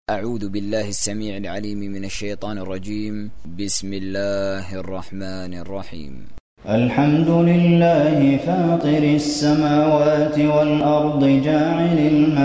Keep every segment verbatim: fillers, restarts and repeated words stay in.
أعوذ بالله السميع العليم من الشيطان الرجيم. بسم الله الرحمن الرحيم. الحمد لله فاطر السماوات والأرض جاعل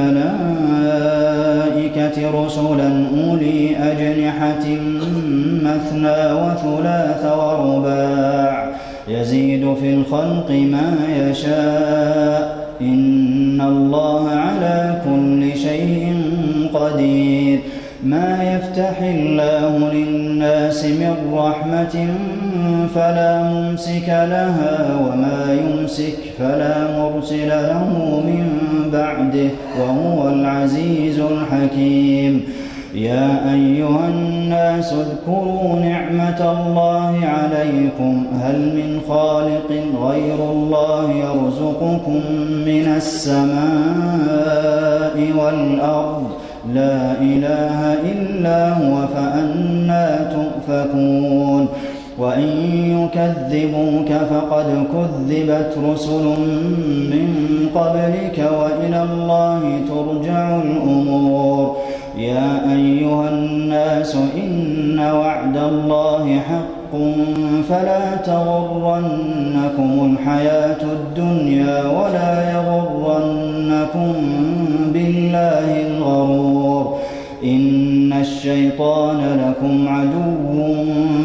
الملائكة رسلا أولي أجنحة مثنى وثلاث ورباع يزيد في الخلق ما يشاء إن الله على كل شيء قدير. ما يفتح الله للناس من رحمة فلا ممسك لها وما يمسك فلا مرسل له من بعده وهو العزيز الحكيم. يا أيها الناس اذكروا نعمة الله عليكم هل من خالق غير الله يرزقكم من السماء والأرض لا إله إلا هو فأنى تؤفكون. وإن يكذبوك فقد كذبت رسل من قبلك وإلى الله ترجع الأمور. يا أيها الناس إن وعد الله حق فلا تغرنكم الحياة الدنيا ولا يغرنكم بالله الغرور. إن الشيطان لكم عدو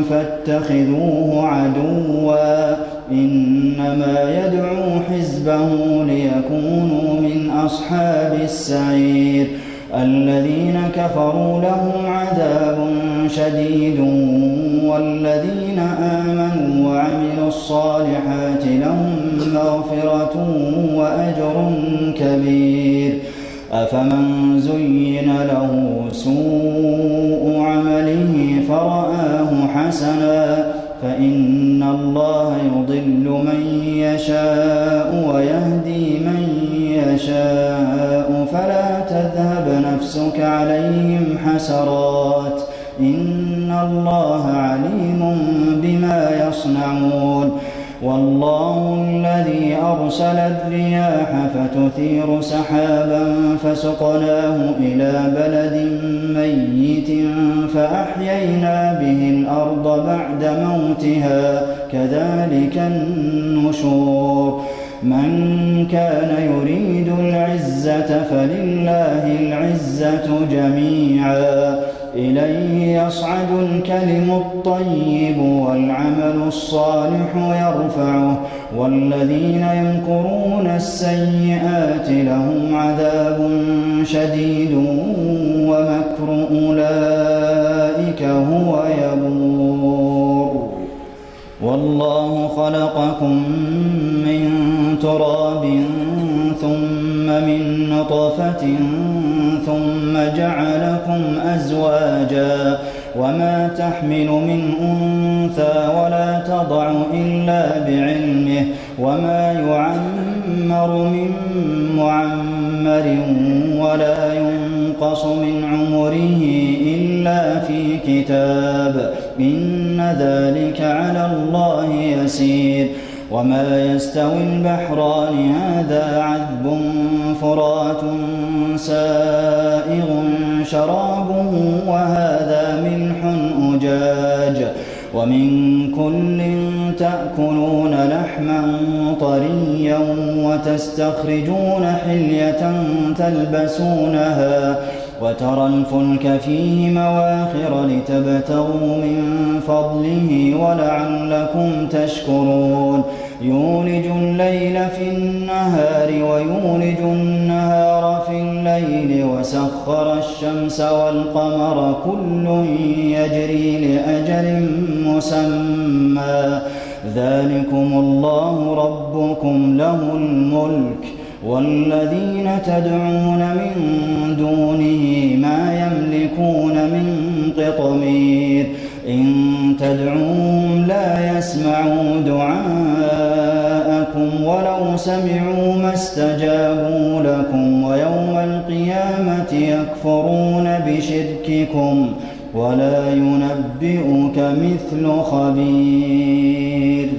فاتخذوه عدوا إنما يدعو حزبه ليكونوا من أصحاب السعير. الذين كفروا لهم عذاب شديد والذين آمنوا وعملوا الصالحات لهم مغفرة وأجر كبير. أفمن زين له سوء عمله فرآه حسنا فإن الله يضل من يشاء ويهدي من يشاء فلا تذهب نفسك عليهم حسرات إن الله عليم بما يصنعون. والله الذي أرسل الرياح فتثير سحابا فسقناه إلى بلد ميت فأحيينا به الأرض بعد موتها كذلك النشور. من كان يريد العزة فلله العزة جميعا إليه يصعد الكلم الطيب والعمل الصالح يرفعه والذين يمكرون السيئات لهم عذاب شديد ومكر أولئك هو يبور. والله خلقكم من تراب ثم من نطفة ثم جعلكم أزواجا وما تحمل من أنثى ولا تضع إلا بعلمه وما يعمر من معمر ولا ينقص من عمره إلا في كتاب إن ذلك على الله يسير. وما يستوي البحران هذا عذب فرات سائغ شرابه وهذا ملح أجاج ومن كل تأكلون لحما طريا وتستخرجون حلية تلبسونها وترى الفلك فيه مواخر لتبتغوا من فضله ولعلكم تشكرون. يولج الليل في النهار ويولج النهار في الليل وسخر الشمس والقمر كل يجري لأجل مسمى ذلكم الله ربكم له الملك والذين تدعون من دونه ما يملكون من قطمير. إن تدعوهم لا يسمعوا دعاءكم ولو سمعوا ما استجابوا لكم ويوم القيامة يكفرون بشرككم ولا ينبئك مثل خبير.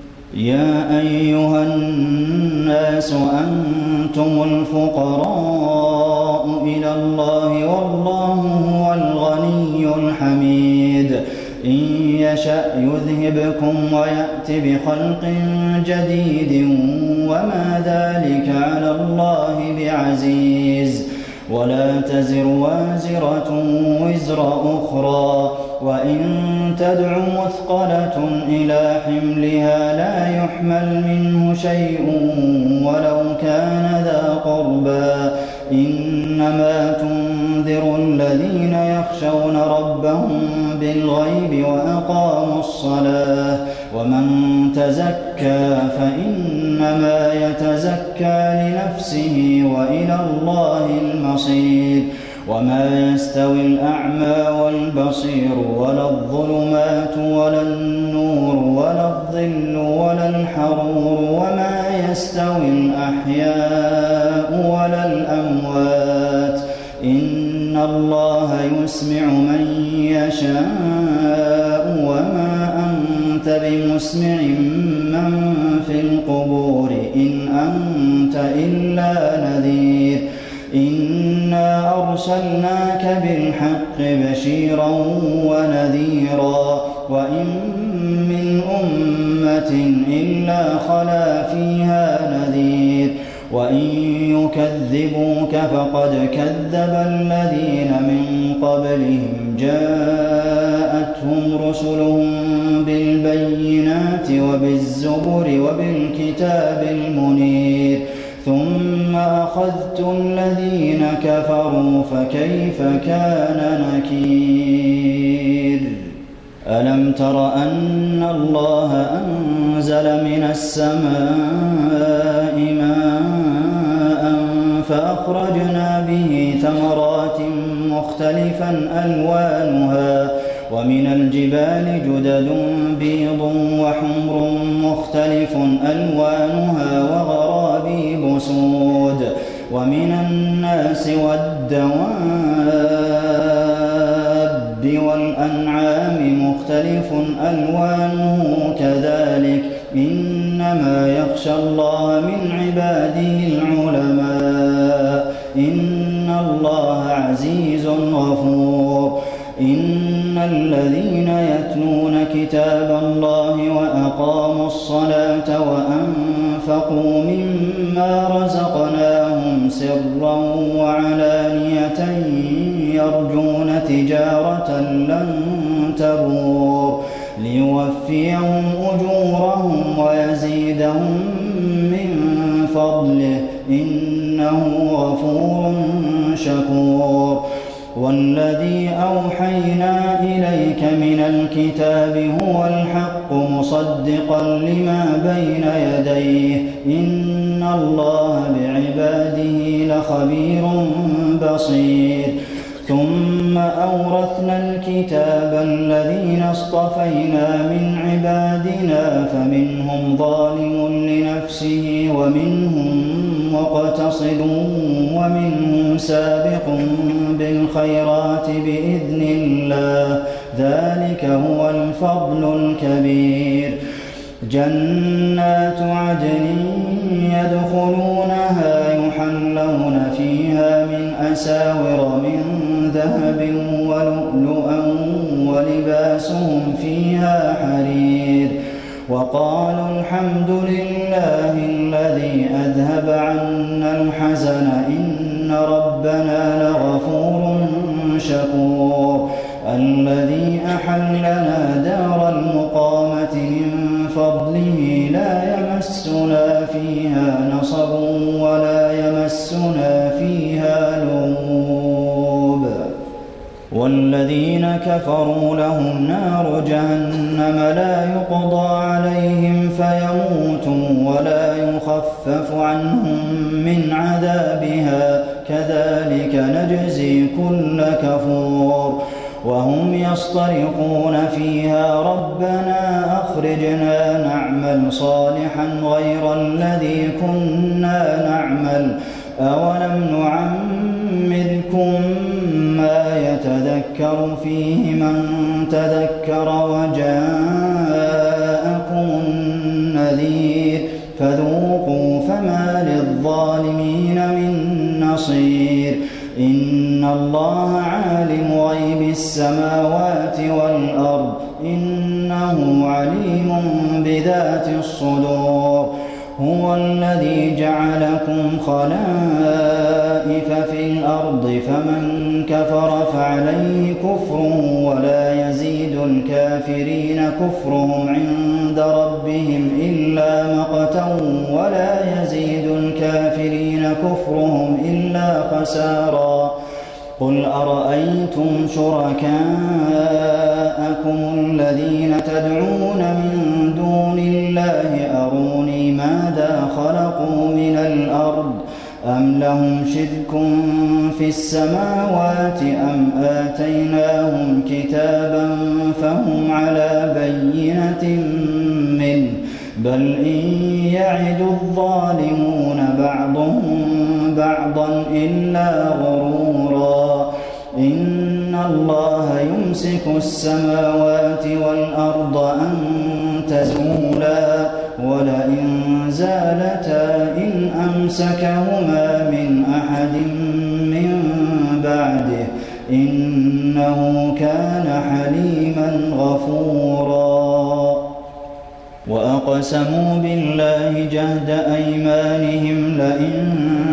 يا أيها الناس أنتم الفقراء إلى الله والله يشأ يذهبكم ويأت بخلق جديد وما ذلك على الله بعزيز ولا تزر وازرة وزر أخرى وإن تدع مثقلة إلى حملها لا يحمل منه شيء ولو كان ذا قربى إنما تنذر الذين يخشون ربهم بالغيب وأقاموا الصلاة ومن تزكى فإنما يتزكى لنفسه وإلى الله المصير وما يستوي الأعمى والبصير ولا الظلمات ولا النور ولا الظل ولا الحرور وما يستوي الأحياء ولا الأموات إن الله يسمع من يشاء وما أنت بمسمع من في القبور إن أنت إلا نذير إنا أرسلناك بالحق بشيرا ونذيرا وإن من أمة إلا خلا فيها نذير وإن يكذبوك فقد كذب الذين من قبلهم جاءتهم رسلهم بالبينات وبالزبر وبالكتاب المنير ثم أخذت الذين كفروا فكيف كان نكير ألم تر أن الله أنزل من السماء ماء فأخرجنا به ثمرات مختلفا ألوانها ومن الجبال جدد بيض وحمر مختلف ألوانها وغرابيب سود ومن الناس والدواب والأنعام مختلف ألوانه كذلك إنما يخشى الله من عباده العلماء إن الله عزيز غفور إن الذين يتلون كتاب الله وأقاموا الصلاة وأنفقوا مما رزقناهم سرا وعلانية يرجون تجارة لن تبور ليوفيهم أجورهم ويزيدهم من فضله إنه غفور شكور والذي أوحينا إليك من الكتاب هو الحق مصدقا لما بين يديه إن الله بعباده لخبير بصير ثم أورثنا الكتاب الذين اصطفينا من عبادنا فمنهم ظالم لنفسه ومنهم مقتصد ومنهم سابق بالخيرات بإذن الله ذلك هو الفضل الكبير جنات عدن يدخلونها يحلون فيها من أساور من ذهب ولؤلؤا ولباسهم فيها حرير وقالوا الحمد لله الذي أذهب عنا الحزن إن ربنا لغفور شكور الذي أحلنا دار المقامة من فضله لا يمسنا فيها نصب ولا يمسنا فيها لغوب والذين كفروا لهم نار جهنم لا يقضى عليهم فيموتوا ولا يخفف عنهم من عذابها كذلك نجزي كل كفور وهم يصطرخون فيها ربنا أخرجنا نعمل صالحا غير الذي كنا نعمل أولم نعمركم ما يتذكر فيه من تذكر وجاءكم النذير فذوقوا فما للظالمين من نصير إن الله عالم غيب السماوات والأرض إنه إنه عليم بذات الصدور هو الذي جعلكم خلائف في الأرض فمن كفر فعليه كفره ولا يزيد الكافرين كفرهم عند ربهم إلا مقتا ولا يزيد الكافرين كفرهم إلا خسارا قل أرأيتم شركاءكم الذين تدعون من دون الله أروني ماذا خلقوا من الأرض أم لهم شرك في السماوات أم آتيناهم كتابا فهم على بينة منه بل إن يعد الظالمون بعضهم بعضا إلا غرورا إن الله يمسك السماوات والأرض أن تزولا ولئن زالتا إن أمسكهما من أحد من بعده إنه كان حليما غفورا وأقسموا بالله جهد أيمانهم لئن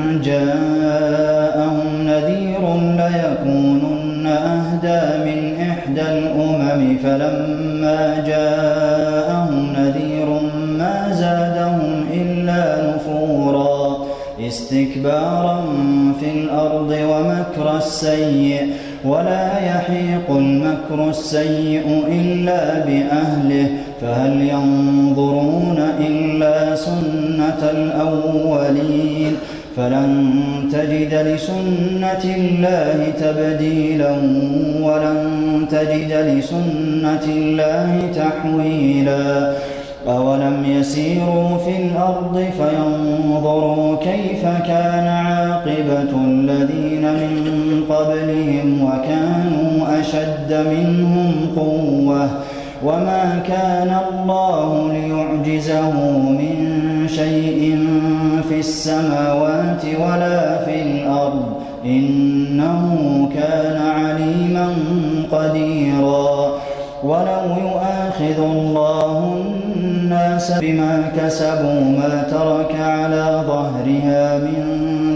جاءهم نذير ليكونن أهدى من إحدى الأمم فلما جاءهم نذير ما زادهم إلا نفورا استكبارا في الأرض ومكر السيء ولا يحيق المكر السيء إلا بأهله فهل ينظرون إلا سنة الأولين فلن تجد لسنة الله تبديلا ولن تجد لسنة الله تحويلا أولم يسيروا في الأرض فينظروا كيف كان عاقبة الذين من قبلهم وكانوا أشد منهم قوة وما كان الله ليعجزه من شيء في السماوات ولا في الأرض إنه كان عليما قديرا ولو يؤاخذ الله الناس بما كسبوا ما ترك على ظهرها من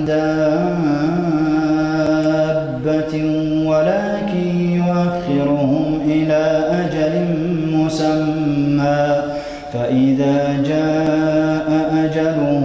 دابة ولكن يؤخرهم إلى أجل مسمى فإذا جاء أجلهم